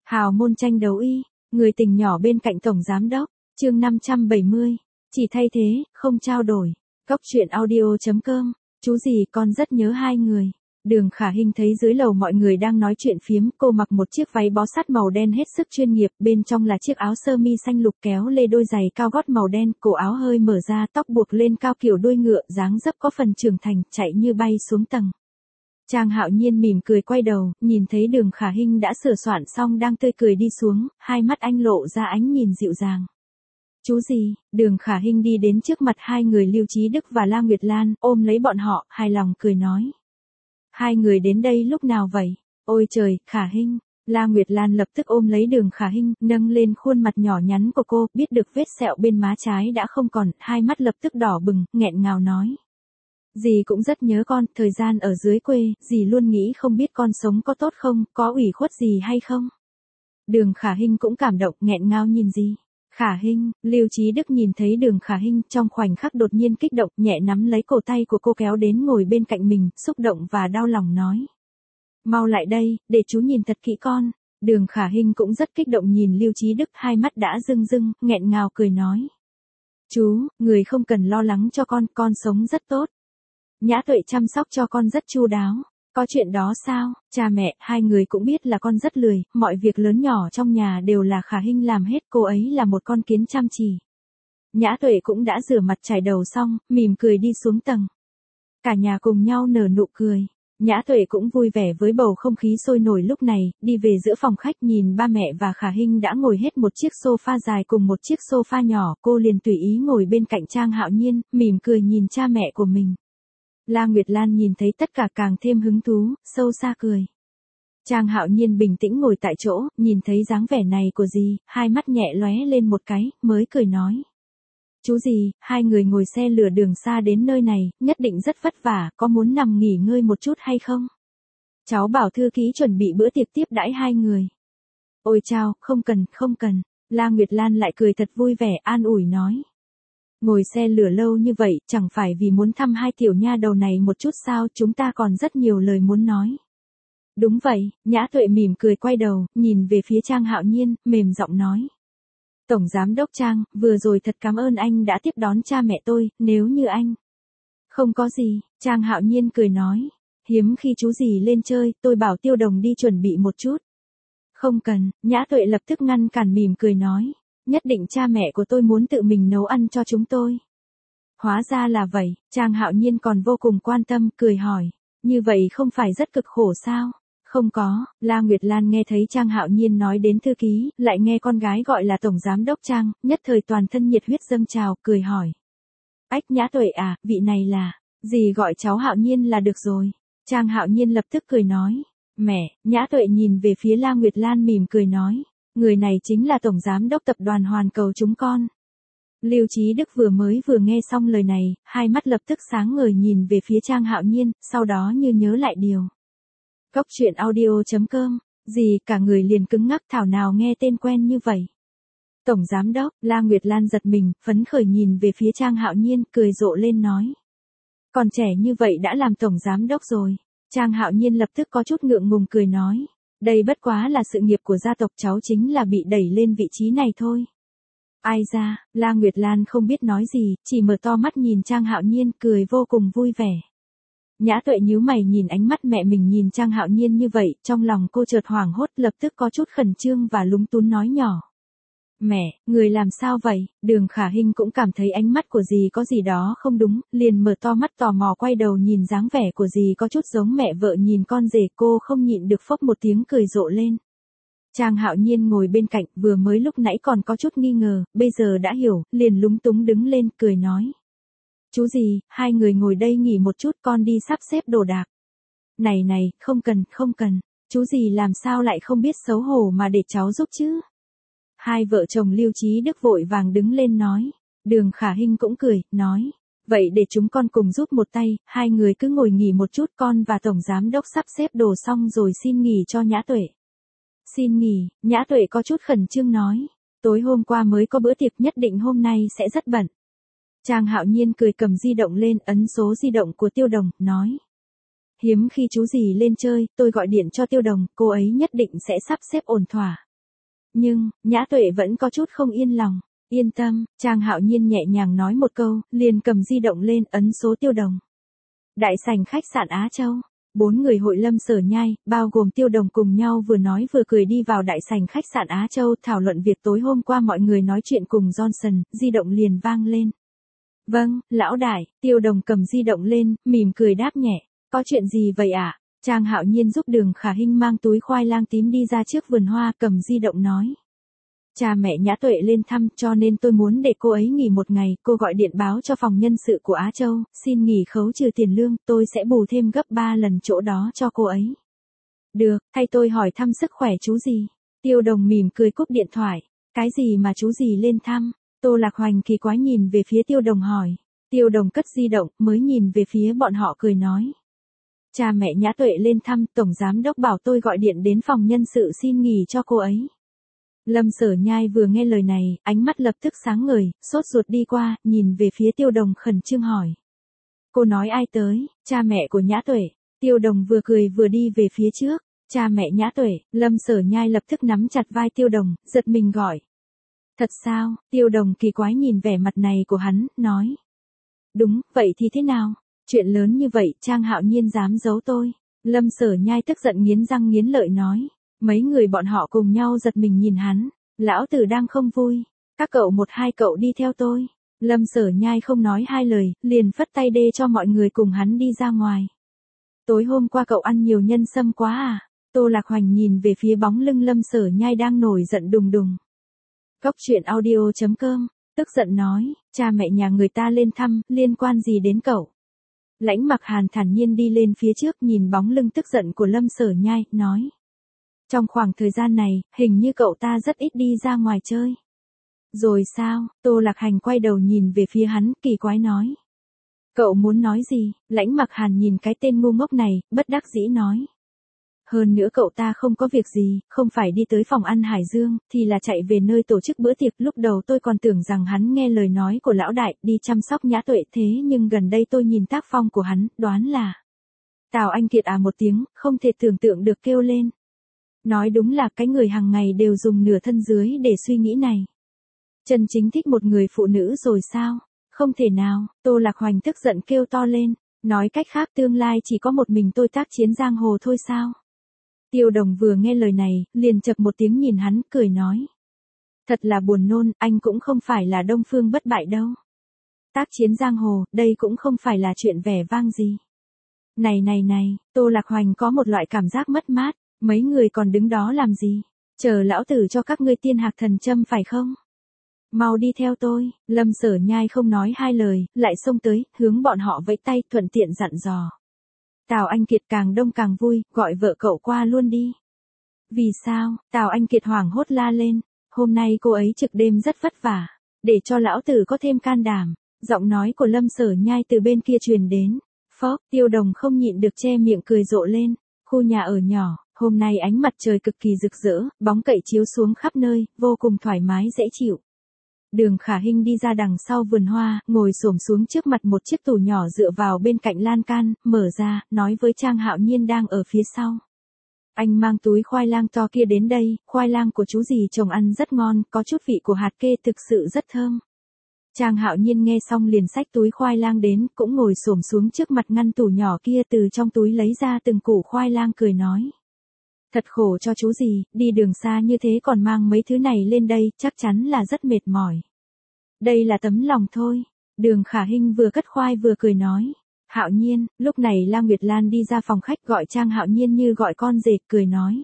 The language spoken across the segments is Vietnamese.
Hào môn tranh đấu y, người tình nhỏ bên cạnh tổng giám đốc, chương 570, chỉ thay thế, không trao đổi. Góc truyện audio.com, chú gì con rất nhớ hai người. Đường Khả Hinh thấy dưới lầu mọi người đang nói chuyện phiếm, cô mặc một chiếc váy bó sát màu đen hết sức chuyên nghiệp, bên trong là chiếc áo sơ mi xanh lục kéo lê đôi giày cao gót màu đen, cổ áo hơi mở ra, tóc buộc lên cao kiểu đuôi ngựa, dáng dấp có phần trưởng thành, chạy như bay xuống tầng. Trang Hạo Nhiên mỉm cười quay đầu, nhìn thấy Đường Khả Hinh đã sửa soạn xong đang tươi cười đi xuống, hai mắt anh lộ ra ánh nhìn dịu dàng. Chú gì? Đường Khả Hinh đi đến trước mặt hai người Lưu Chí Đức và La Nguyệt Lan, ôm lấy bọn họ, hài lòng cười nói. Hai người đến đây lúc nào vậy? Ôi trời, Khả Hinh. La Nguyệt Lan lập tức ôm lấy Đường Khả Hinh, nâng lên khuôn mặt nhỏ nhắn của cô, biết được vết sẹo bên má trái đã không còn, hai mắt lập tức đỏ bừng, nghẹn ngào nói. Dì cũng rất nhớ con, thời gian ở dưới quê, dì luôn nghĩ không biết con sống có tốt không, có ủy khuất gì hay không. Đường Khả Hinh cũng cảm động, nghẹn ngào nhìn dì. Khả Hinh, Lưu Chí Đức nhìn thấy Đường Khả Hinh trong khoảnh khắc đột nhiên kích động, nhẹ nắm lấy cổ tay của cô kéo đến ngồi bên cạnh mình, xúc động và đau lòng nói. Mau lại đây, để chú nhìn thật kỹ con. Đường Khả Hinh cũng rất kích động nhìn Lưu Chí Đức, hai mắt đã rưng rưng, nghẹn ngào cười nói. Chú, người không cần lo lắng cho con sống rất tốt. Nhã Tuệ chăm sóc cho con rất chu đáo. Có chuyện đó sao? Cha mẹ, hai người cũng biết là con rất lười, mọi việc lớn nhỏ trong nhà đều là Khả Hinh làm hết, cô ấy là một con kiến chăm chỉ. Nhã Tuệ cũng đã rửa mặt chải đầu xong, mỉm cười đi xuống tầng. Cả nhà cùng nhau nở nụ cười. Nhã Tuệ cũng vui vẻ với bầu không khí sôi nổi lúc này, đi về giữa phòng khách nhìn ba mẹ và Khả Hinh đã ngồi hết một chiếc sofa dài cùng một chiếc sofa nhỏ, cô liền tùy ý ngồi bên cạnh Trang Hạo Nhiên, mỉm cười nhìn cha mẹ của mình. La Nguyệt Lan nhìn thấy tất cả càng thêm hứng thú, sâu xa cười. Trang Hạo Nhiên bình tĩnh ngồi tại chỗ, nhìn thấy dáng vẻ này của dì, hai mắt nhẹ lóe lên một cái, mới cười nói. Chú dì, hai người ngồi xe lửa đường xa đến nơi này, nhất định rất vất vả, có muốn nằm nghỉ ngơi một chút hay không? Cháu bảo thư ký chuẩn bị bữa tiệc tiếp đãi hai người. Ôi chao, không cần. La Nguyệt Lan lại cười thật vui vẻ, an ủi nói. Ngồi xe lửa lâu như vậy, chẳng phải vì muốn thăm hai tiểu nha đầu này một chút sao, chúng ta còn rất nhiều lời muốn nói. Đúng vậy, Nhã Tuệ mỉm cười quay đầu, nhìn về phía Trang Hạo Nhiên, mềm giọng nói. Tổng Giám đốc Trang, vừa rồi thật cảm ơn anh đã tiếp đón cha mẹ tôi, nếu như anh. Không có gì, Trang Hạo Nhiên cười nói. Hiếm khi chú gì lên chơi, tôi bảo Tiêu Đồng đi chuẩn bị một chút. Không cần, Nhã Tuệ lập tức ngăn cản mỉm cười nói. Nhất định cha mẹ của tôi muốn tự mình nấu ăn cho chúng tôi. Hóa ra là vậy, Trang Hạo Nhiên còn vô cùng quan tâm, cười hỏi. Như vậy không phải rất cực khổ sao? Không có, La Nguyệt Lan nghe thấy Trang Hạo Nhiên nói đến thư ký, lại nghe con gái gọi là Tổng Giám đốc Trang, nhất thời toàn thân nhiệt huyết dâng trào, cười hỏi. Ách Nhã Tuệ à, vị này là, dì gọi cháu Hạo Nhiên là được rồi. Trang Hạo Nhiên lập tức cười nói. Mẹ, Nhã Tuệ nhìn về phía La Nguyệt Lan mỉm cười nói. Người này chính là Tổng Giám đốc tập đoàn Hoàn Cầu chúng con. Lưu Chí Đức vừa nghe xong lời này, hai mắt lập tức sáng ngời nhìn về phía Trang Hạo Nhiên, sau đó như nhớ lại điều. Góc truyện audio.com, gì cả người liền cứng ngắc thảo nào nghe tên quen như vậy. Tổng Giám đốc, La Nguyệt Lan giật mình, phấn khởi nhìn về phía Trang Hạo Nhiên, cười rộ lên nói. Còn trẻ như vậy đã làm Tổng Giám đốc rồi. Trang Hạo Nhiên lập tức có chút ngượng ngùng cười nói. Đây bất quá là sự nghiệp của gia tộc, cháu chính là bị đẩy lên vị trí này thôi. Ai ra, La Nguyệt Lan không biết nói gì, chỉ mở to mắt nhìn Trang Hạo Nhiên, cười vô cùng vui vẻ. Nhã Tuệ nhíu mày nhìn ánh mắt mẹ mình nhìn Trang Hạo Nhiên như vậy, trong lòng cô chợt hoảng hốt, lập tức có chút khẩn trương và lúng túng nói nhỏ. Mẹ, người làm sao vậy? Đường Khả Hinh cũng cảm thấy ánh mắt của dì có gì đó không đúng, liền mở to mắt tò mò quay đầu nhìn dáng vẻ của dì có chút giống mẹ vợ nhìn con rể, cô không nhịn được phốc một tiếng cười rộ lên. Trang Hạo Nhiên ngồi bên cạnh, vừa mới lúc nãy còn có chút nghi ngờ, bây giờ đã hiểu, liền lúng túng đứng lên, cười nói. Chú gì, hai người ngồi đây nghỉ một chút, con đi sắp xếp đồ đạc. Này, không cần, chú gì làm sao lại không biết xấu hổ mà để cháu giúp chứ? Hai vợ chồng Lưu Chí Đức vội vàng đứng lên nói. Đường Khả Hinh cũng cười, nói. Vậy để chúng con cùng giúp một tay, hai người cứ ngồi nghỉ một chút, con và Tổng Giám đốc sắp xếp đồ xong rồi xin nghỉ cho Nhã Tuệ. Xin nghỉ, Nhã Tuệ có chút khẩn trương nói. Tối hôm qua mới có bữa tiệc, nhất định hôm nay sẽ rất bận. Trang Hạo Nhiên cười cầm di động lên, ấn số di động của Tiêu Đồng, nói. Hiếm khi chú gì lên chơi, tôi gọi điện cho Tiêu Đồng, cô ấy nhất định sẽ sắp xếp ổn thỏa. Nhưng, Nhã Tuệ vẫn có chút không yên lòng. Yên tâm, Trang Hạo Nhiên nhẹ nhàng nói một câu, liền cầm di động lên ấn số Tiêu Đồng. Đại sảnh khách sạn Á Châu. 4 người hội Lâm Sở Nhai, bao gồm Tiêu Đồng cùng nhau vừa nói vừa cười đi vào đại sảnh khách sạn Á Châu thảo luận việc tối hôm qua mọi người nói chuyện cùng Johnson, di động liền vang lên. Vâng, lão đại, Tiêu Đồng cầm di động lên, mỉm cười đáp nhẹ. Có chuyện gì vậy ạ? Trang Hạo Nhiên giúp Đường Khả Hinh mang túi khoai lang tím đi ra trước vườn hoa cầm di động nói. Cha mẹ Nhã Tuệ lên thăm cho nên tôi muốn để cô ấy nghỉ một ngày, cô gọi điện báo cho phòng nhân sự của Á Châu, xin nghỉ khấu trừ tiền lương, tôi sẽ bù thêm gấp 3 lần chỗ đó cho cô ấy. Được, thay tôi hỏi thăm sức khỏe chú gì. Tiêu Đồng mỉm cười cúp điện thoại. Cái gì mà chú gì lên thăm? Tô Lạc Hoành kỳ quái nhìn về phía Tiêu Đồng hỏi. Tiêu Đồng cất di động mới nhìn về phía bọn họ cười nói. Cha mẹ Nhã Tuệ lên thăm, Tổng Giám Đốc bảo tôi gọi điện đến phòng nhân sự xin nghỉ cho cô ấy. Lâm Sở Nhai vừa nghe lời này, ánh mắt lập tức sáng ngời, sốt ruột đi qua, nhìn về phía Tiêu Đồng khẩn trương hỏi. Cô nói ai tới, cha mẹ của Nhã Tuệ. Tiêu Đồng vừa cười vừa đi về phía trước. Cha mẹ Nhã Tuệ, Lâm Sở Nhai lập tức nắm chặt vai Tiêu Đồng, giật mình gọi. Thật sao? Tiêu Đồng kỳ quái nhìn vẻ mặt này của hắn, nói. Đúng, vậy thì thế nào? Chuyện lớn như vậy, Trang Hạo Nhiên dám giấu tôi. Lâm Sở Nhai tức giận nghiến răng nghiến lợi nói. Mấy người bọn họ cùng nhau giật mình nhìn hắn. Lão tử đang không vui. Các cậu một hai cậu đi theo tôi. Lâm Sở Nhai không nói hai lời, liền phất tay đê cho mọi người cùng hắn đi ra ngoài. Tối hôm qua cậu ăn nhiều nhân sâm quá à? Tô Lạc Hoành nhìn về phía bóng lưng Lâm Sở Nhai đang nổi giận đùng đùng. Góc truyện audio.com, tức giận nói, cha mẹ nhà người ta lên thăm, liên quan gì đến cậu? Lãnh Mặc Hàn thản nhiên đi lên phía trước nhìn bóng lưng tức giận của Lâm Sở Nhai, nói. Trong khoảng thời gian này, hình như cậu ta rất ít đi ra ngoài chơi. Rồi sao? Tô Lạc Hành quay đầu nhìn về phía hắn, kỳ quái nói. Cậu muốn nói gì? Lãnh Mặc Hàn nhìn cái tên ngu ngốc này, bất đắc dĩ nói. Hơn nữa cậu ta không có việc gì, không phải đi tới phòng ăn Hải Dương, thì là chạy về nơi tổ chức bữa tiệc. Lúc đầu tôi còn tưởng rằng hắn nghe lời nói của lão đại, đi chăm sóc Nhã Tuệ, thế nhưng gần đây tôi nhìn tác phong của hắn, đoán là. Tào Anh Kiệt à một tiếng, không thể tưởng tượng được kêu lên. Nói đúng là cái người hàng ngày đều dùng nửa thân dưới để suy nghĩ này. Chân chính thích một người phụ nữ rồi sao? Không thể nào, Tô Lạc Hoành tức giận kêu to lên. Nói cách khác tương lai chỉ có một mình tôi tác chiến giang hồ thôi sao? Tiêu Đồng vừa nghe lời này, liền chậc một tiếng nhìn hắn, cười nói. Thật là buồn nôn, anh cũng không phải là Đông Phương Bất Bại đâu. Tác chiến giang hồ, đây cũng không phải là chuyện vẻ vang gì. Này, Tô Lạc Hoành có một loại cảm giác mất mát, mấy người còn đứng đó làm gì? Chờ lão tử cho các ngươi tiên hạc thần châm phải không? Mau đi theo tôi, Lâm Sở Nhai không nói hai lời, lại xông tới, hướng bọn họ vẫy tay, thuận tiện dặn dò. Tào Anh Kiệt càng đông càng vui, gọi vợ cậu qua luôn đi. Vì sao? Tào Anh Kiệt hoảng hốt la lên, hôm nay cô ấy trực đêm rất vất vả, để cho lão tử có thêm can đảm. Giọng nói của Lâm Sở Nhai từ bên kia truyền đến. Phốc, Tiêu Đồng không nhịn được che miệng cười rộ lên. Khu nhà ở nhỏ, hôm nay ánh mặt trời cực kỳ rực rỡ, bóng cậy chiếu xuống khắp nơi, vô cùng thoải mái dễ chịu. Đường Khả Hinh đi ra đằng sau vườn hoa, ngồi xổm xuống trước mặt một chiếc tủ nhỏ dựa vào bên cạnh lan can, mở ra, nói với Trang Hạo Nhiên đang ở phía sau. Anh mang túi khoai lang to kia đến đây, khoai lang của chú dì trồng ăn rất ngon, có chút vị của hạt kê thực sự rất thơm. Trang Hạo Nhiên nghe xong liền xách túi khoai lang đến, cũng ngồi xổm xuống trước mặt ngăn tủ nhỏ kia từ trong túi lấy ra từng củ khoai lang cười nói. Thật khổ cho chú gì, đi đường xa như thế còn mang mấy thứ này lên đây, chắc chắn là rất mệt mỏi. Đây là tấm lòng thôi. Đường Khả Hinh vừa cất khoai vừa cười nói. Hạo Nhiên, lúc này La Nguyệt Lan đi ra phòng khách gọi Trang Hạo Nhiên như gọi con dệt, cười nói.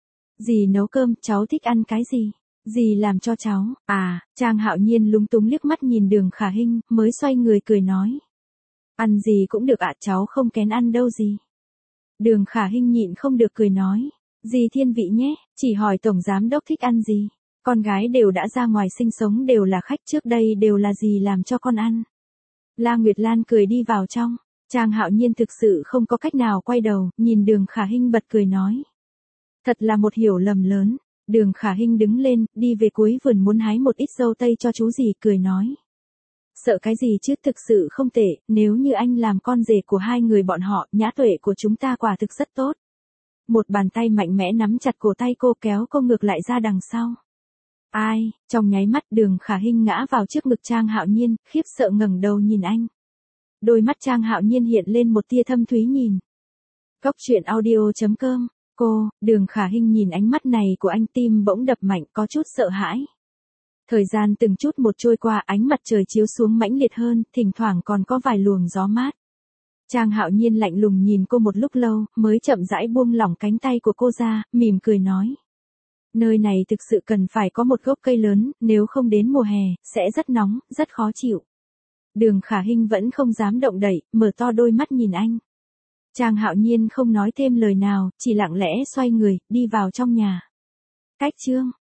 Dì nấu cơm, cháu thích ăn cái gì? Dì làm cho cháu. À, Trang Hạo Nhiên lúng túng liếc mắt nhìn Đường Khả Hinh, mới xoay người cười nói. Ăn gì cũng được ạ, cháu không kén ăn đâu gì. Đường Khả Hinh nhịn không được cười nói. Dì thiên vị nhé, chỉ hỏi Tổng Giám Đốc thích ăn gì. Con gái đều đã ra ngoài sinh sống đều là khách, trước đây đều là dì làm cho con ăn. La Nguyệt Lan cười đi vào trong. Trang Hạo Nhiên thực sự không có cách nào quay đầu, nhìn Đường Khả Hinh bật cười nói. Thật là một hiểu lầm lớn. Đường Khả Hinh đứng lên, đi về cuối vườn muốn hái một ít dâu tây cho chú dì, cười nói. Sợ cái gì chứ, thực sự không tệ, nếu như anh làm con rể của hai người bọn họ, Nhã Tuệ của chúng ta quả thực rất tốt. Một bàn tay mạnh mẽ nắm chặt cổ tay cô kéo cô ngược lại ra đằng sau. Ai? Trong nháy mắt Đường Khả Hinh ngã vào trước ngực Trang Hạo Nhiên, khiếp sợ ngẩng đầu nhìn anh. Đôi mắt Trang Hạo Nhiên hiện lên một tia thâm thúy nhìn. Góc truyện audio.com. Đường Khả Hinh nhìn ánh mắt này của anh, tim bỗng đập mạnh, có chút sợ hãi. Thời gian từng chút một trôi qua, ánh mặt trời chiếu xuống mãnh liệt hơn, thỉnh thoảng còn có vài luồng gió mát. Trang Hạo Nhiên lạnh lùng nhìn cô một lúc lâu, mới chậm rãi buông lỏng cánh tay của cô ra, mỉm cười nói. Nơi này thực sự cần phải có một gốc cây lớn, nếu không đến mùa hè, sẽ rất nóng, rất khó chịu. Đường Khả Hinh vẫn không dám động đậy, mở to đôi mắt nhìn anh. Trang Hạo Nhiên không nói thêm lời nào, chỉ lặng lẽ xoay người, đi vào trong nhà. Cách chương